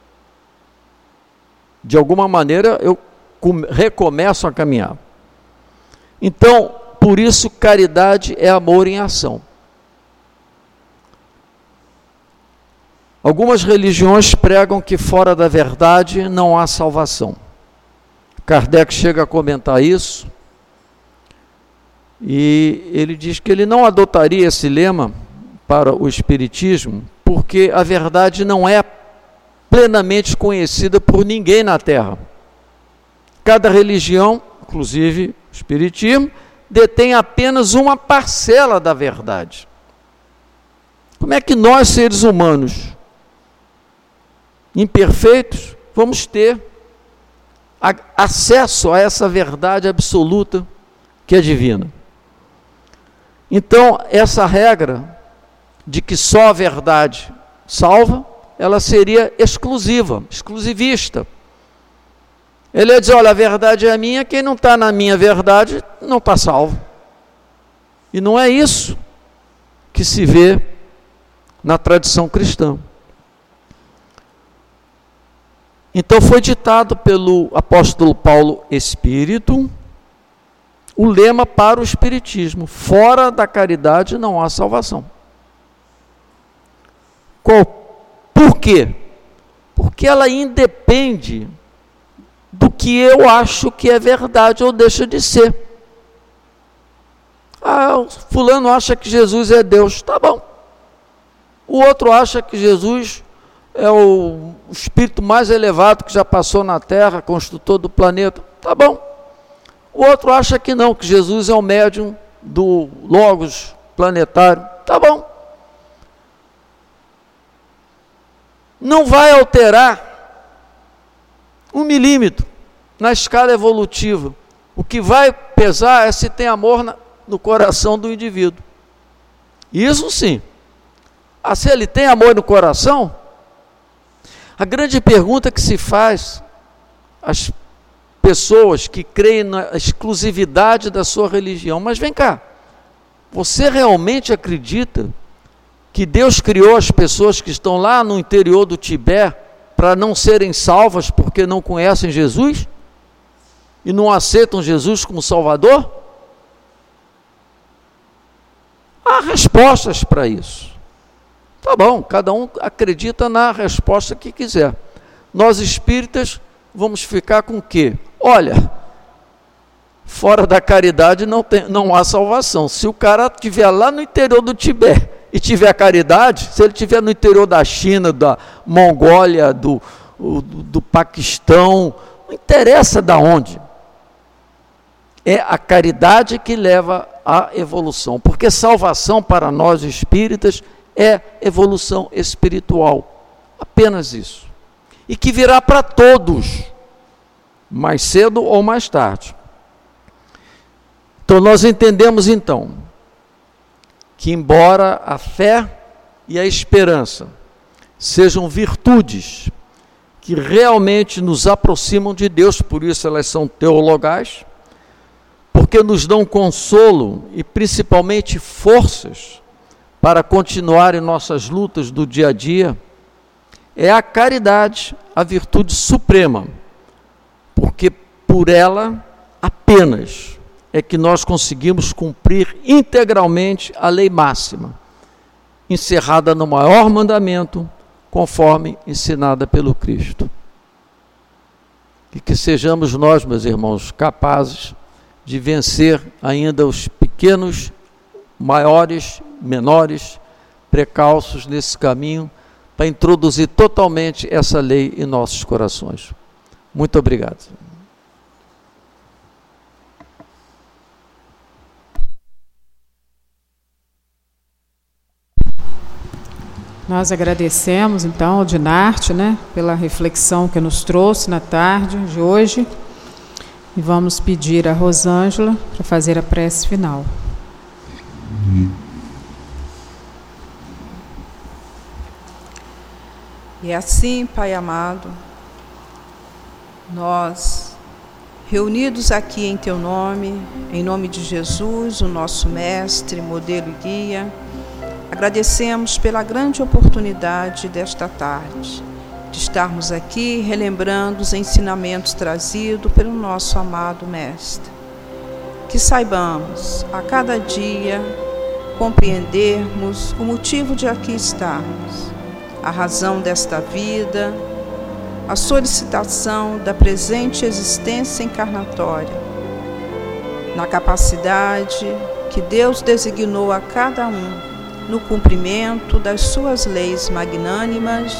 de alguma maneira, eu recomeço a caminhar. Então, por isso, caridade é amor em ação. Algumas religiões pregam que fora da verdade não há salvação. Kardec chega a comentar isso, e ele diz que ele não adotaria esse lema para o Espiritismo, porque a verdade não é plenamente conhecida por ninguém na Terra. Cada religião, inclusive o Espiritismo, detém apenas uma parcela da verdade. Como é que nós, seres humanos, imperfeitos, vamos ter acesso a essa verdade absoluta que é divina? Então, essa regra de que só a verdade salva, ela seria exclusiva, exclusivista. Ele ia dizer: olha, a verdade é a minha, quem não está na minha verdade não está salvo. E não é isso que se vê na tradição cristã. Então foi ditado pelo apóstolo Paulo Espírito o lema para o Espiritismo: fora da caridade não há salvação. Qual? Por quê? Porque ela independe do que eu acho que é verdade ou deixa de ser. Ah, o fulano acha que Jesus é Deus, tá bom. O outro acha que Jesus é o espírito mais elevado que já passou na Terra, construtor do planeta, tá bom. O outro acha que não, que Jesus é o médium do Logos planetário, tá bom. Não vai alterar um milímetro na escala evolutiva. O que vai pesar é se tem amor na, no coração do indivíduo. Isso sim. Ah, se ele tem amor no coração, a grande pergunta que se faz às pessoas que creem na exclusividade da sua religião, mas vem cá, você realmente acredita que Deus criou as pessoas que estão lá no interior do Tibete para não serem salvas porque não conhecem Jesus? E não aceitam Jesus como Salvador? Há respostas para isso. Tá bom, cada um acredita na resposta que quiser. Nós espíritas vamos ficar com o quê? Olha, fora da caridade não, tem, não há salvação. Se o cara estiver lá no interior do Tibete e tiver caridade, se ele estiver no interior da China, da Mongólia, do, do, do Paquistão, não interessa de onde. É a caridade que leva à evolução, porque salvação para nós espíritas é evolução espiritual, apenas isso, e que virá para todos, mais cedo ou mais tarde. Então nós entendemos então, que embora a fé e a esperança sejam virtudes que realmente nos aproximam de Deus, por isso elas são teologais, porque nos dão consolo e principalmente forças para continuar em nossas lutas do dia a dia, é a caridade, a virtude suprema, porque por ela apenas é que nós conseguimos cumprir integralmente a lei máxima, encerrada no maior mandamento, conforme ensinada pelo Cristo. E que sejamos nós, meus irmãos, capazes de vencer ainda os pequenos, maiores, menores precalços nesse caminho, para introduzir totalmente essa lei em nossos corações. Muito obrigado. Nós agradecemos então ao Dinarte, né, pela reflexão que nos trouxe na tarde de hoje, e vamos pedir a Rosângela para fazer a prece final. E assim, Pai amado, nós, reunidos aqui em Teu nome, em nome de Jesus, o nosso mestre, modelo e guia, agradecemos pela grande oportunidade desta tarde, de estarmos aqui relembrando os ensinamentos trazidos pelo nosso amado mestre. Que saibamos, a cada dia, compreendermos o motivo de aqui estarmos, a razão desta vida, a solicitação da presente existência encarnatória, na capacidade que Deus designou a cada um no cumprimento das suas leis magnânimas,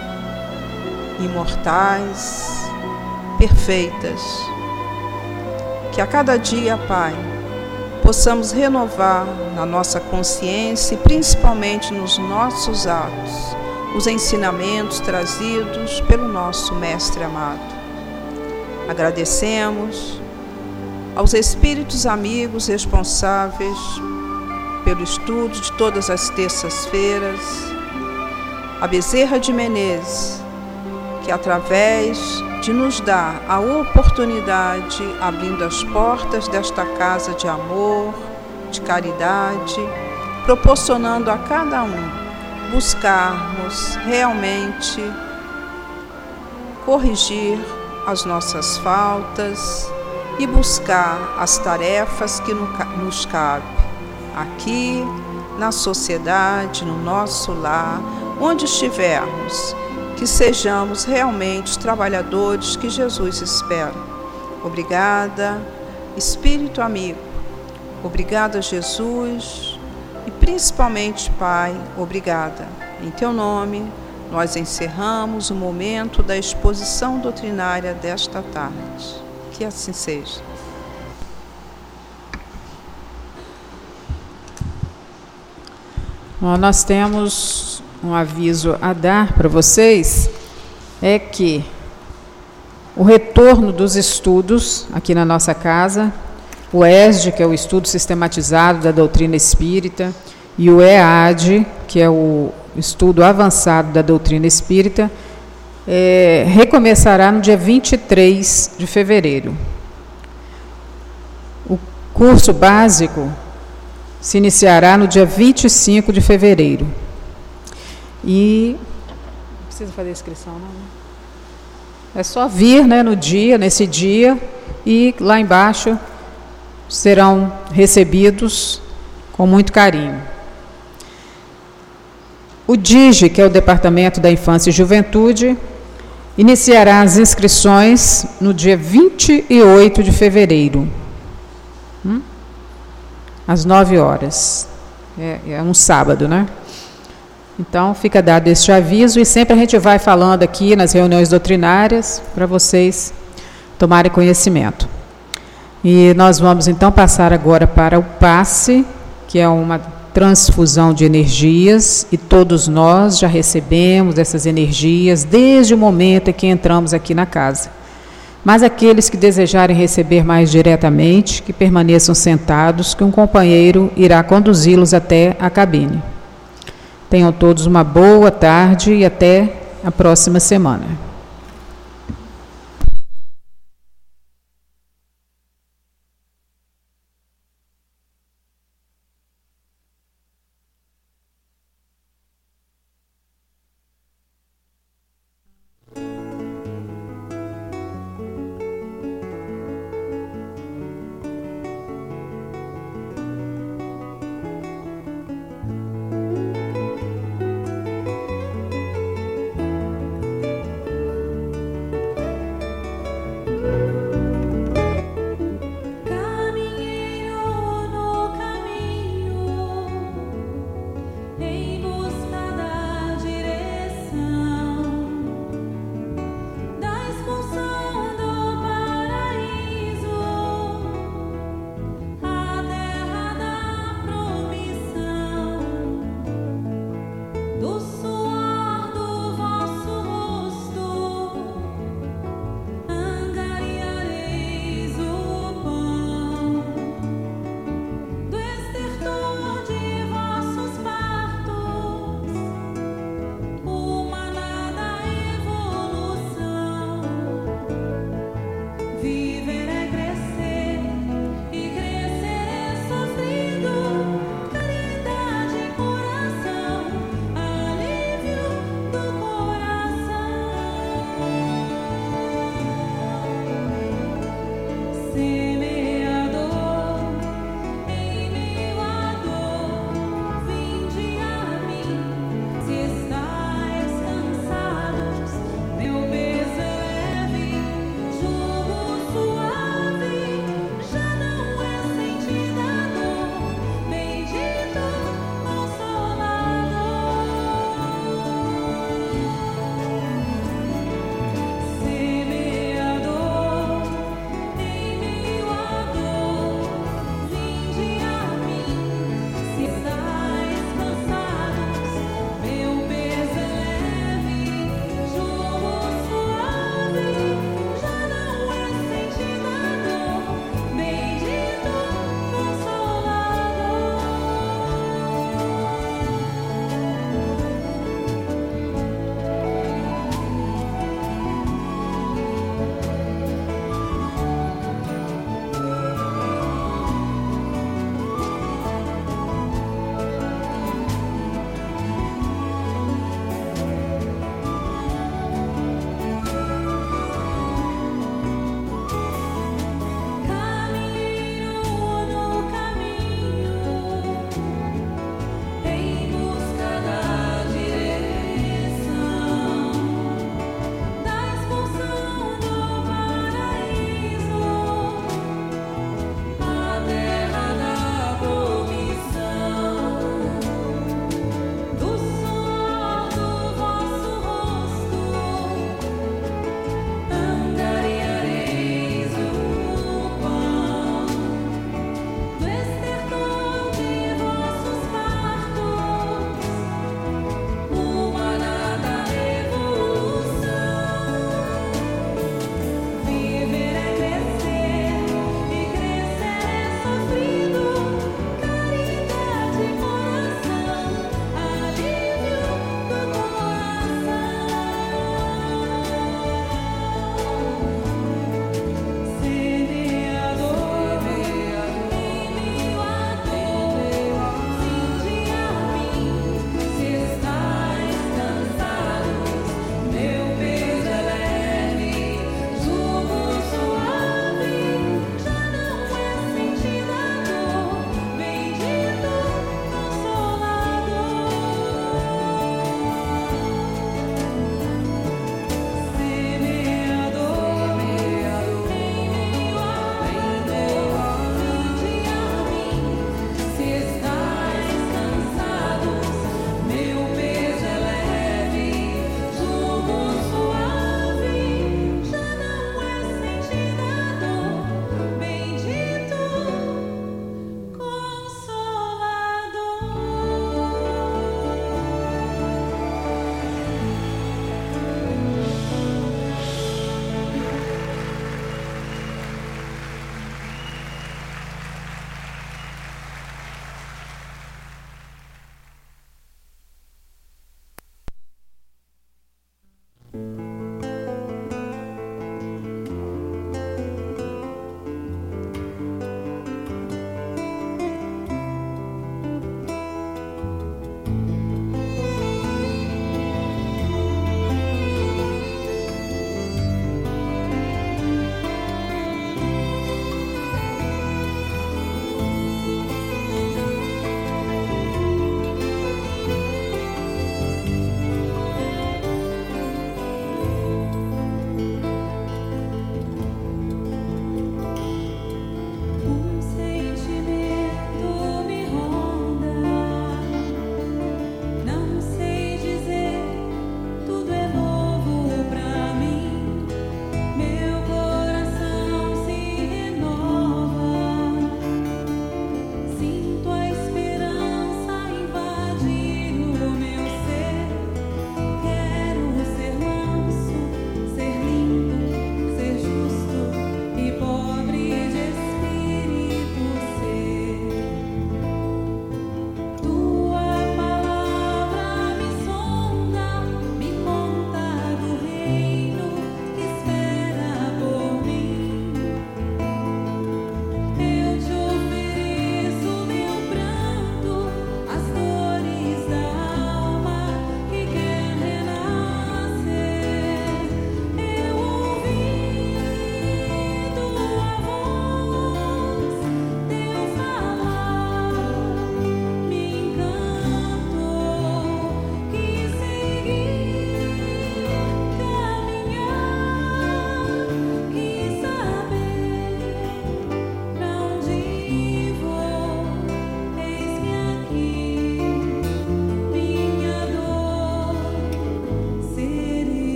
imortais, perfeitas. Que a cada dia, Pai, possamos renovar na nossa consciência e principalmente nos nossos atos os ensinamentos trazidos pelo nosso Mestre amado. Agradecemos aos espíritos amigos responsáveis pelo estudo de todas as terças-feiras, a Bezerra de Menezes, que através de nos dar a oportunidade, abrindo as portas desta casa de amor, de caridade, proporcionando a cada um buscarmos realmente corrigir as nossas faltas e buscar as tarefas que nos cabem aqui na sociedade, no nosso lar, onde estivermos, que sejamos realmente os trabalhadores que Jesus espera. Obrigada, Espírito amigo. Obrigada, Jesus. E principalmente, Pai, obrigada. Em Teu nome, nós encerramos o momento da exposição doutrinária desta tarde. Que assim seja. Bom, nós temos um aviso a dar para vocês, é que o retorno dos estudos aqui na nossa casa, o E S D, que é o Estudo Sistematizado da Doutrina Espírita, e o E A D, que é o Estudo Avançado da Doutrina Espírita, é, recomeçará no dia vinte e três de fevereiro. O curso básico se iniciará no dia vinte e cinco de fevereiro. E não precisa fazer inscrição, não, né? É só vir, né, no dia, nesse dia, e lá embaixo serão recebidos com muito carinho. O D I G, que é o Departamento da Infância e Juventude, iniciará as inscrições no dia vinte e oito de fevereiro, hum? às nove horas. É, é um sábado, né? Então, fica dado este aviso, e sempre a gente vai falando aqui nas reuniões doutrinárias para vocês tomarem conhecimento. E nós vamos então passar agora para o passe, que é uma transfusão de energias, e todos nós já recebemos essas energias desde o momento em que entramos aqui na casa. Mas aqueles que desejarem receber mais diretamente, que permaneçam sentados, que um companheiro irá conduzi-los até a cabine. Tenham todos uma boa tarde e até a próxima semana.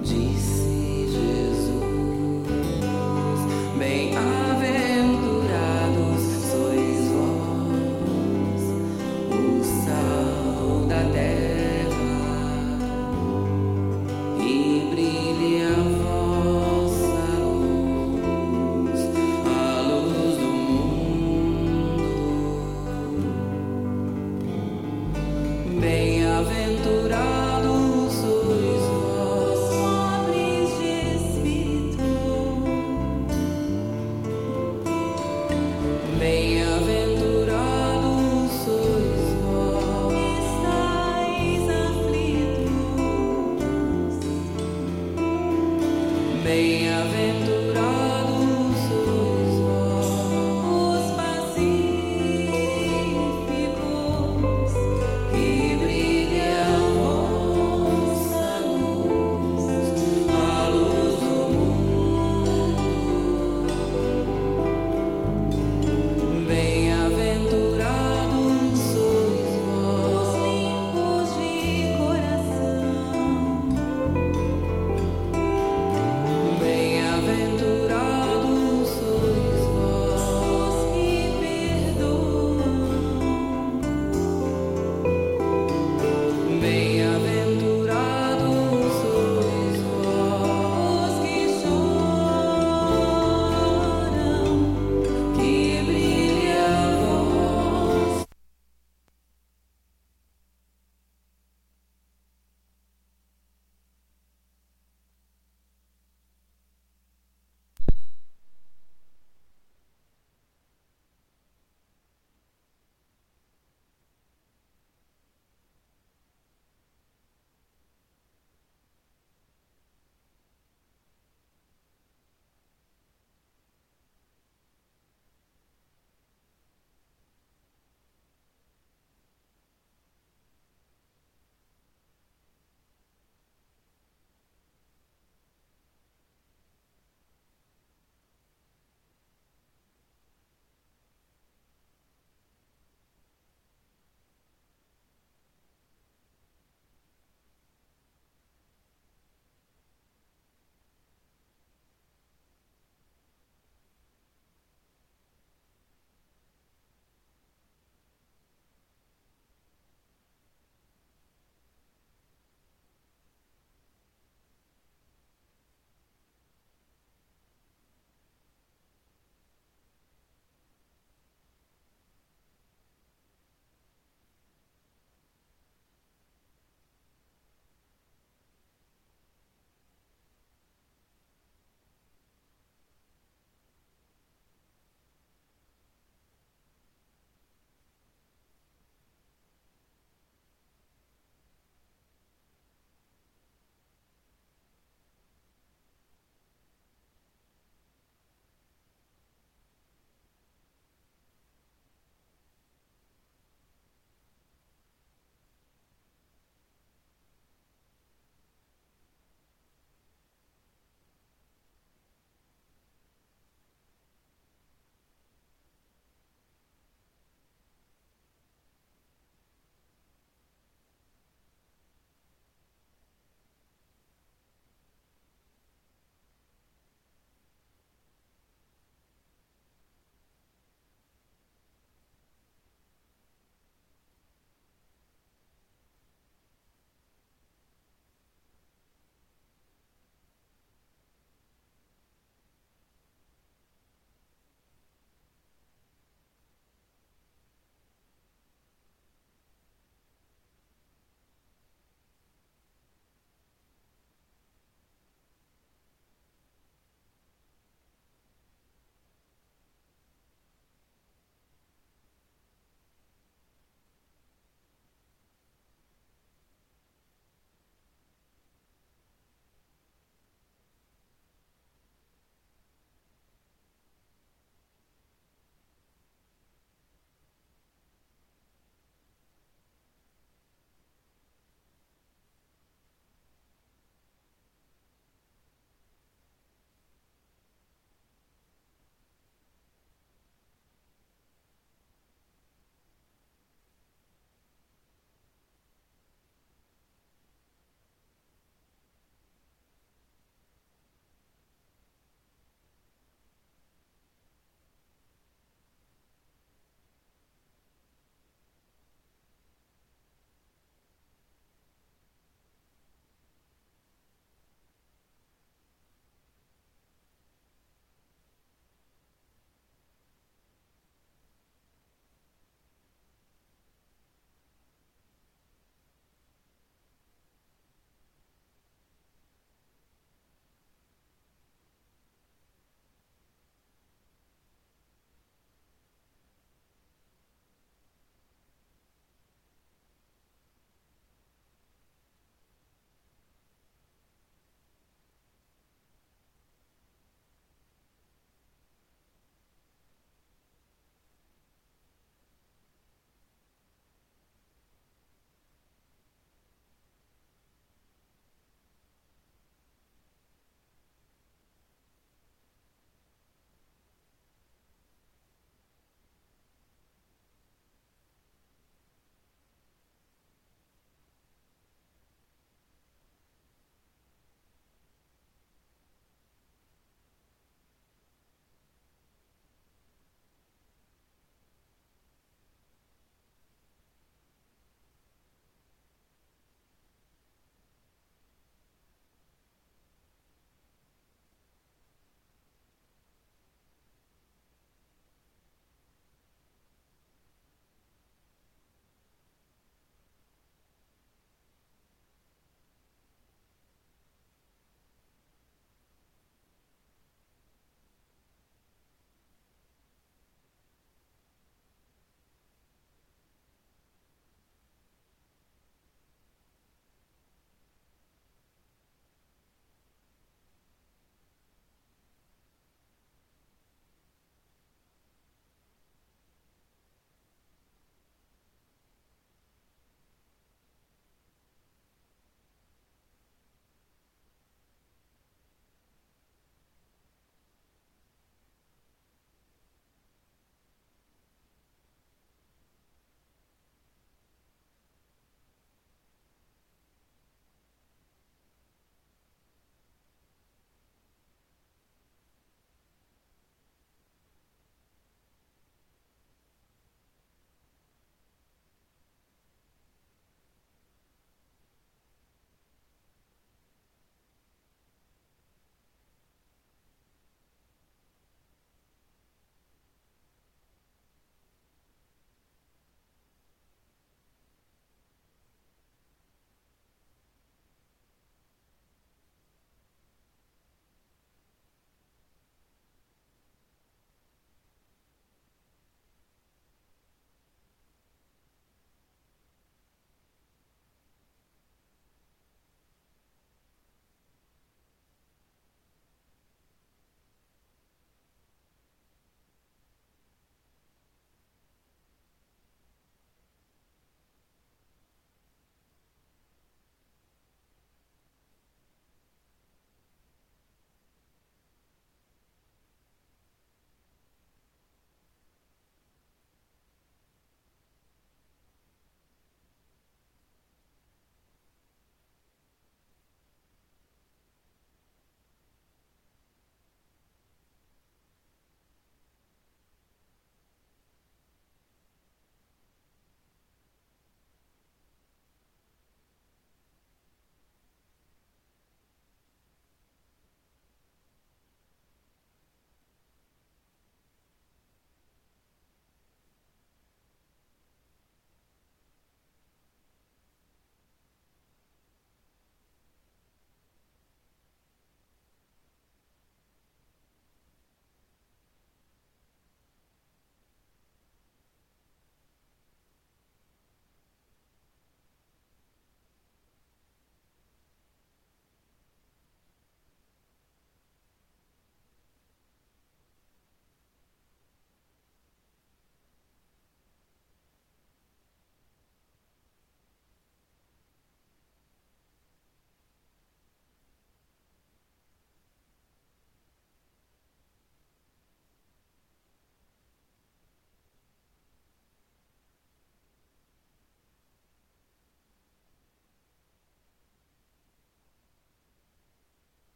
disse Jesus, bem-aventurados sois vós, o sal da terra, e brilhe a vossa luz, a luz do mundo. Bem-aventurados sois vós, pobres de espírito. Bem-aventurados sois vós, que estáis aflitos. Bem-aventurados